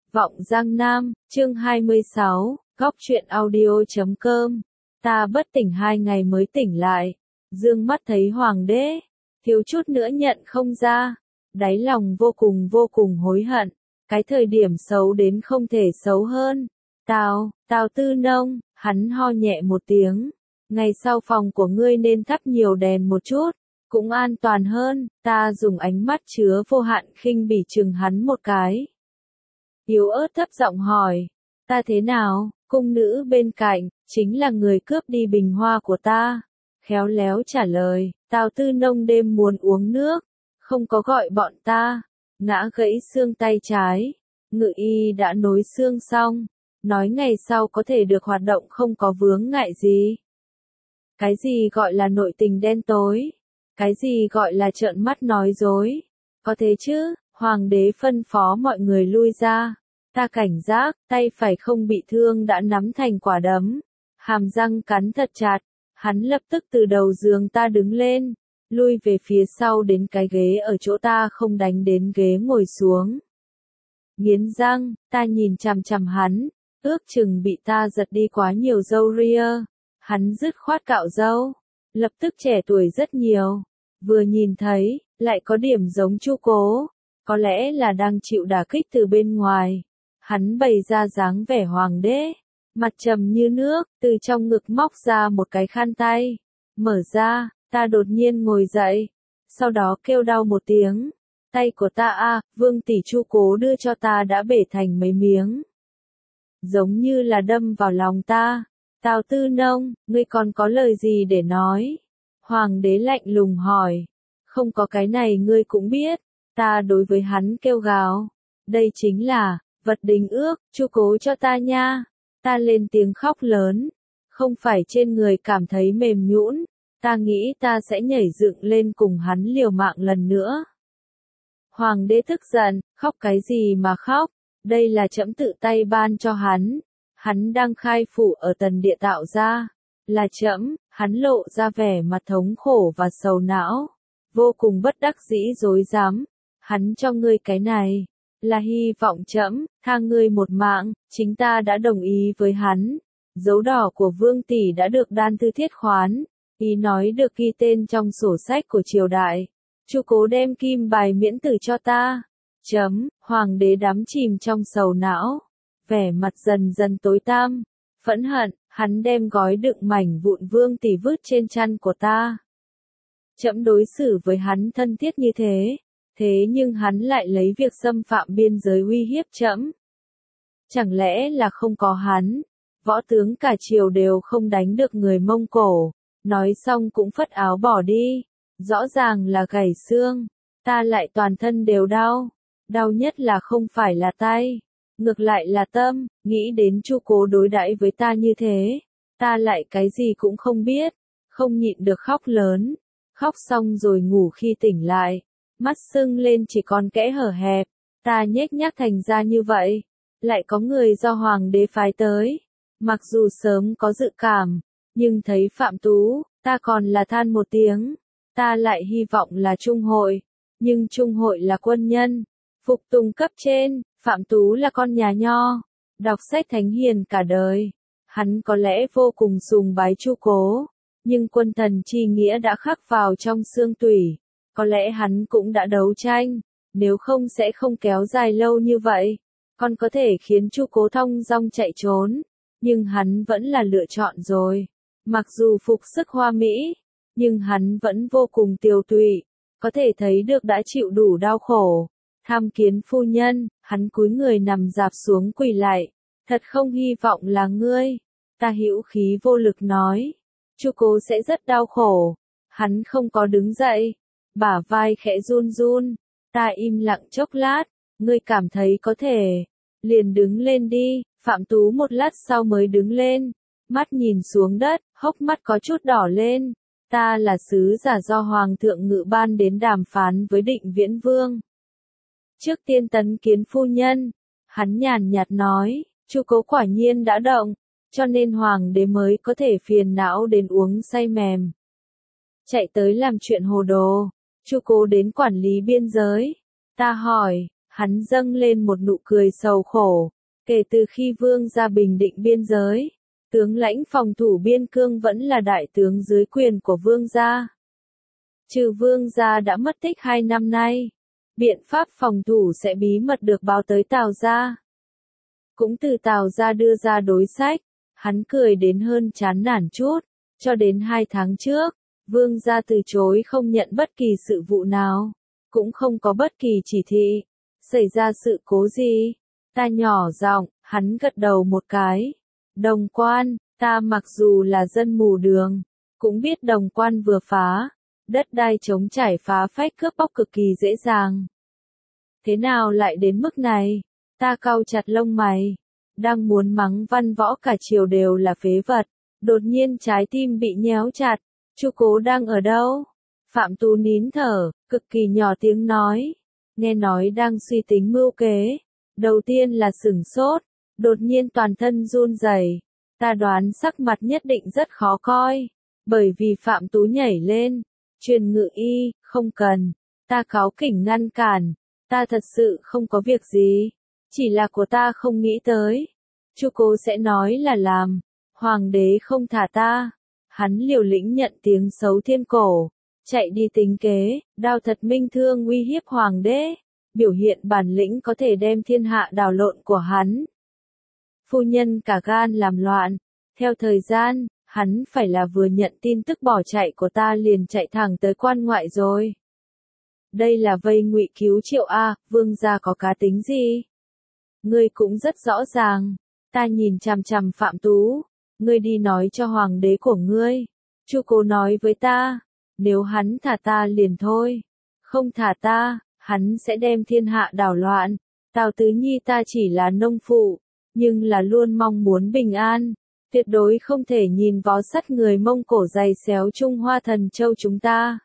Vọng Giang Nam, chương 26, góc truyện audio.com. Ta bất tỉnh 2 ngày mới tỉnh lại, dương mắt thấy hoàng đế, thiếu chút nữa nhận không ra, đáy lòng vô cùng hối hận, cái thời điểm xấu đến không thể xấu hơn. Tào Tư Nông, hắn ho nhẹ một tiếng, ngày sau phòng của ngươi nên thắp nhiều đèn một chút, cũng an toàn hơn. Ta dùng ánh mắt chứa vô hạn khinh bỉ chừng hắn một cái. Yếu ớt thấp giọng hỏi, ta thế nào? Cung nữ bên cạnh, chính là người cướp đi bình hoa của ta. Khéo léo trả lời, Tào Tư Nông đêm muốn uống nước, không có gọi bọn ta. Ngã gãy xương tay trái, ngự y đã nối xương xong, nói ngày sau có thể được hoạt động không có vướng ngại gì. Cái gì gọi là nội tình đen tối? Cái gì gọi là trợn mắt nói dối? Có thế chứ? Hoàng đế phân phó mọi người lui ra. Ta cảnh giác, tay phải không bị thương đã nắm thành quả đấm. Hàm răng cắn thật chặt. Hắn lập tức từ đầu giường ta đứng lên, lui về phía sau đến cái ghế ở chỗ ta không đánh đến ghế ngồi xuống. Nghiến răng, ta nhìn chằm chằm hắn, ước chừng bị ta giật đi quá nhiều râu ria. Hắn dứt khoát cạo râu, lập tức trẻ tuổi rất nhiều. Vừa nhìn thấy, lại có điểm giống Chu Cố, có lẽ là đang chịu đả kích từ bên ngoài. Hắn bày ra dáng vẻ hoàng đế, mặt trầm như nước, từ trong ngực móc ra một cái khăn tay. Mở ra, ta đột nhiên ngồi dậy, sau đó kêu đau một tiếng. Tay của ta Vương tỷ Chu Cố đưa cho ta đã bể thành mấy miếng. Giống như là đâm vào lòng ta. Tào Tư Nông, ngươi còn có lời gì để nói? Hoàng đế lạnh lùng hỏi. Không có cái này ngươi cũng biết. Ta đối với hắn kêu gào. Đây chính là vật đính ước, Chu Cố cho ta nha. Ta lên tiếng khóc lớn. Không phải trên người cảm thấy mềm nhũn, ta nghĩ ta sẽ nhảy dựng lên cùng hắn liều mạng lần nữa. Hoàng đế tức giận, khóc cái gì mà khóc? Đây là trẫm tự tay ban cho hắn. Hắn đang khai phủ ở Tần Địa tạo ra. Là trẫm. Hắn lộ ra vẻ mặt thống khổ và sầu não. Vô cùng bất đắc dĩ rối rắm. Hắn cho ngươi cái này, là hy vọng trẫm tha ngươi một mạng. Chính ta đã đồng ý với hắn. Dấu đỏ của Vương tỷ đã được đan thư thiết khoán. Ý nói được ghi tên trong sổ sách của triều đại. Chu Cố đem kim bài miễn tử cho ta. Hoàng đế đắm chìm trong sầu não, vẻ mặt dần dần tối tăm, phẫn hận, hắn đem gói đựng mảnh vụn Vương tỷ vứt trên chăn của ta. Trẫm đối xử với hắn thân thiết như thế nhưng hắn lại lấy việc xâm phạm biên giới uy hiếp trẫm. Chẳng lẽ là không có hắn, võ tướng cả triều đều không đánh được người Mông Cổ? Nói xong cũng phất áo bỏ đi. Rõ ràng là gãy xương, ta lại toàn thân đều đau. Đau nhất là không phải là tay, ngược lại là tâm. Nghĩ đến Chu Cố đối đãi với ta như thế, ta lại cái gì cũng không biết, không nhịn được khóc lớn. Khóc xong rồi ngủ, khi tỉnh lại, mắt sưng lên chỉ còn kẽ hở hẹp. Ta nhếch nhác thành ra như vậy, lại có người do hoàng đế phái tới. Mặc dù sớm có dự cảm, nhưng thấy Phạm Tú, ta còn là than một tiếng. Ta lại hy vọng là Trung Hội, nhưng Trung Hội là quân nhân, phục tùng cấp trên. Phạm Tú là con nhà nho, đọc sách thánh hiền cả đời. Hắn có lẽ vô cùng sùng bái Chu Cố, nhưng quân thần chi nghĩa đã khắc vào trong xương tủy. Có lẽ hắn cũng đã đấu tranh, nếu không sẽ không kéo dài lâu như vậy. Còn có thể khiến Chu Cố thong dong chạy trốn, nhưng hắn vẫn là lựa chọn rồi. Mặc dù phục sức hoa mỹ, nhưng hắn vẫn vô cùng tiều tụy, có thể thấy được đã chịu đủ đau khổ. Tham kiến phu nhân, hắn cúi người nằm rạp xuống quỳ lại. Thật không hy vọng là ngươi. Ta hữu khí vô lực nói. Chu Cố sẽ rất đau khổ. Hắn không có đứng dậy, bả vai khẽ run run. Ta im lặng chốc lát. Ngươi cảm thấy có thể, liền đứng lên đi. Phạm Tú một lát sau mới đứng lên, mắt nhìn xuống đất, hốc mắt có chút đỏ lên. Ta là sứ giả do Hoàng thượng ngự ban đến đàm phán với Định Viễn Vương. Trước tiên tấn kiến phu nhân. Hắn nhàn nhạt nói, Chu Cố quả nhiên đã động, cho nên Hoàng đế mới có thể phiền não đến uống say mềm. Chạy tới làm chuyện hồ đồ. Chu Cố đến quản lý biên giới. Ta hỏi, Hắn dâng lên một nụ cười sầu khổ. Kể từ khi vương gia bình định biên giới, tướng lãnh phòng thủ biên cương vẫn là đại tướng dưới quyền của vương gia. Trừ vương gia đã mất tích 2 năm nay, biện pháp phòng thủ sẽ bí mật được báo tới Tào gia. Cũng từ Tào gia đưa ra đối sách, hắn cười đến hơn chán nản chút, cho đến 2 tháng trước, vương gia từ chối không nhận bất kỳ sự vụ nào, cũng không có bất kỳ chỉ thị. Xảy ra sự cố gì? Ta nhỏ giọng, hắn gật đầu một cái. Đồng Quan, ta mặc dù là dân mù đường, cũng biết Đồng Quan vừa phá, đất đai trống trải phá phách cướp bóc cực kỳ dễ dàng. Thế nào lại đến mức này? Ta cau chặt lông mày, đang muốn mắng Văn Võ cả triều đều là phế vật, đột nhiên trái tim bị nhéo chặt. Chu Cố đang ở đâu? Phạm Tú nín thở, cực kỳ nhỏ tiếng nói, nghe nói đang suy tính mưu kế. Đầu tiên là sửng sốt, đột nhiên toàn thân run rẩy. Ta đoán sắc mặt nhất định rất khó coi, bởi vì Phạm Tú nhảy lên, truyền ngự y, không cần. Ta cáu kỉnh ngăn cản, ta thật sự không có việc gì, chỉ là của ta không nghĩ tới. Chu Cố sẽ nói là làm, hoàng đế không thả ta. Hắn liều lĩnh nhận tiếng xấu thiên cổ, chạy đi tính kế, đao thật minh thương uy hiếp hoàng đế, biểu hiện bản lĩnh có thể đem thiên hạ đảo lộn của hắn. Phu nhân cả gan làm loạn, theo thời gian, hắn phải là vừa nhận tin tức bỏ chạy của ta liền chạy thẳng tới quan ngoại rồi. Đây là vây ngụy cứu Triệu a, vương gia có cá tính gì? Ngươi cũng rất rõ ràng. Ta nhìn chằm chằm Phạm Tú, ngươi đi nói cho hoàng đế của ngươi. Chu Cố nói với ta, nếu hắn thả ta liền thôi, không thả ta, hắn sẽ đem thiên hạ đảo loạn. Tào Tứ Nhi ta chỉ là nông phụ, nhưng là luôn mong muốn bình an, tuyệt đối không thể nhìn vó sắt người Mông Cổ giày xéo Trung Hoa Thần Châu chúng ta.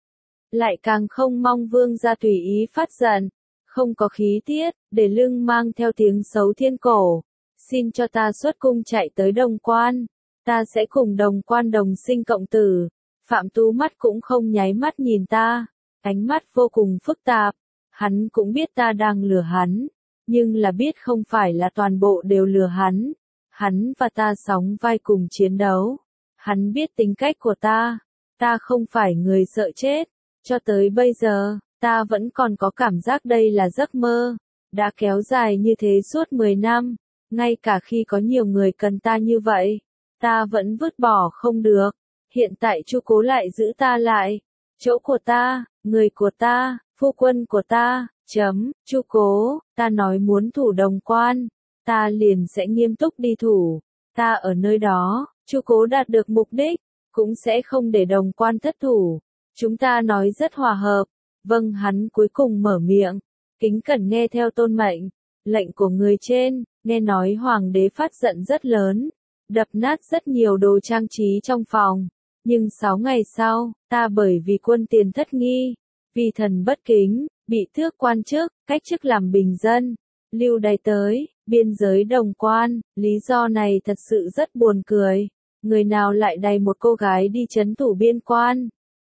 Lại càng không mong vương gia tùy ý phát giận, không có khí tiết, để lưng mang theo tiếng xấu thiên cổ. Xin cho ta xuất cung chạy tới Đồng Quan, ta sẽ cùng Đồng Quan đồng sinh cộng tử. Phạm Tú mắt cũng không nháy mắt nhìn ta, ánh mắt vô cùng phức tạp. Hắn cũng biết ta đang lừa hắn, nhưng là biết không phải là toàn bộ đều lừa hắn. Hắn và ta sóng vai cùng chiến đấu. Hắn biết tính cách của ta không phải người sợ chết. Cho tới bây giờ, ta vẫn còn có cảm giác đây là giấc mơ, đã kéo dài như thế suốt 10 năm, ngay cả khi có nhiều người cần ta như vậy, ta vẫn vứt bỏ không được. Hiện tại Chu Cố lại giữ ta lại, chỗ của ta, người của ta, phu quân của ta, Chu Cố, ta nói muốn thủ Đồng Quan, ta liền sẽ nghiêm túc đi thủ, ta ở nơi đó, Chu Cố đạt được mục đích, cũng sẽ không để Đồng Quan thất thủ. Chúng ta nói rất hòa hợp. Vâng, hắn cuối cùng mở miệng, kính cẩn nghe theo tôn mệnh, lệnh của người trên. Nghe nói hoàng đế phát giận rất lớn, đập nát rất nhiều đồ trang trí trong phòng. Nhưng 6 ngày sau, ta bởi vì quân tiền thất nghi, vì thần bất kính, bị tước quan chức, cách chức làm bình dân, lưu đày tới biên giới Đồng Quan. Lý do này thật sự rất buồn cười. Người nào lại đày một cô gái đi trấn thủ biên quan?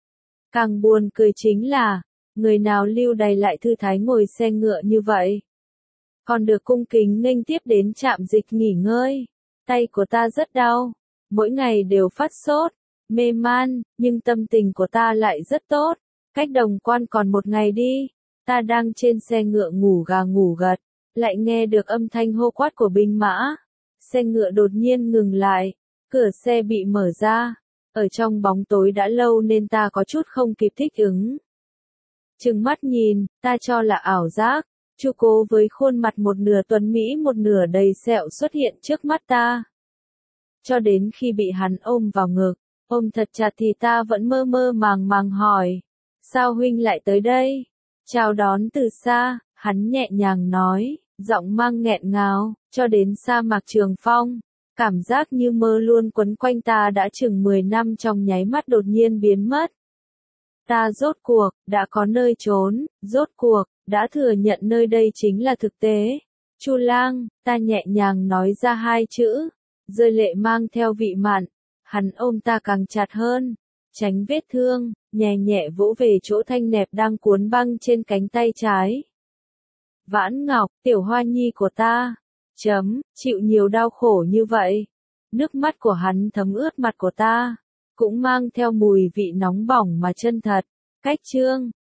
Càng buồn cười chính là, người nào lưu đày lại thư thái ngồi xe ngựa như vậy? Còn được cung kính nghênh tiếp đến trạm dịch nghỉ ngơi. Tay của ta rất đau, mỗi ngày đều phát sốt, mê man, nhưng tâm tình của ta lại rất tốt. Cách Đồng Quan còn 1 ngày đi, ta đang trên xe ngựa ngủ gà ngủ gật, lại nghe được âm thanh hô quát của binh mã. Xe ngựa đột nhiên ngừng lại, cửa xe bị mở ra. Ở trong bóng tối đã lâu nên ta có chút không kịp thích ứng. Trừng mắt nhìn, ta cho là ảo giác. Chu Cố với khuôn mặt một nửa tuấn mỹ một nửa đầy sẹo xuất hiện trước mắt ta. Cho đến khi bị hắn ôm vào ngực, ôm thật chặt thì ta vẫn mơ mơ màng màng hỏi. Sao huynh lại tới đây? Chào đón từ xa, hắn nhẹ nhàng nói, giọng mang nghẹn ngào, cho đến sa mạc Trường Phong. Cảm giác như mơ luôn quấn quanh ta đã chừng 10 năm trong nháy mắt đột nhiên biến mất. Ta rốt cuộc, đã có nơi trốn, rốt cuộc, đã thừa nhận nơi đây chính là thực tế. Chu Lang, ta nhẹ nhàng nói ra 2 chữ, rơi lệ mang theo vị mặn. Hắn ôm ta càng chặt hơn, tránh vết thương, nhẹ nhẹ vỗ về chỗ thanh nẹp đang cuốn băng trên cánh tay trái. Vãn Ngọc, tiểu hoa nhi của ta. Chịu nhiều đau khổ như vậy. Nước mắt của hắn thấm ướt mặt của ta. Cũng mang theo mùi vị nóng bỏng mà chân thật. Cách chương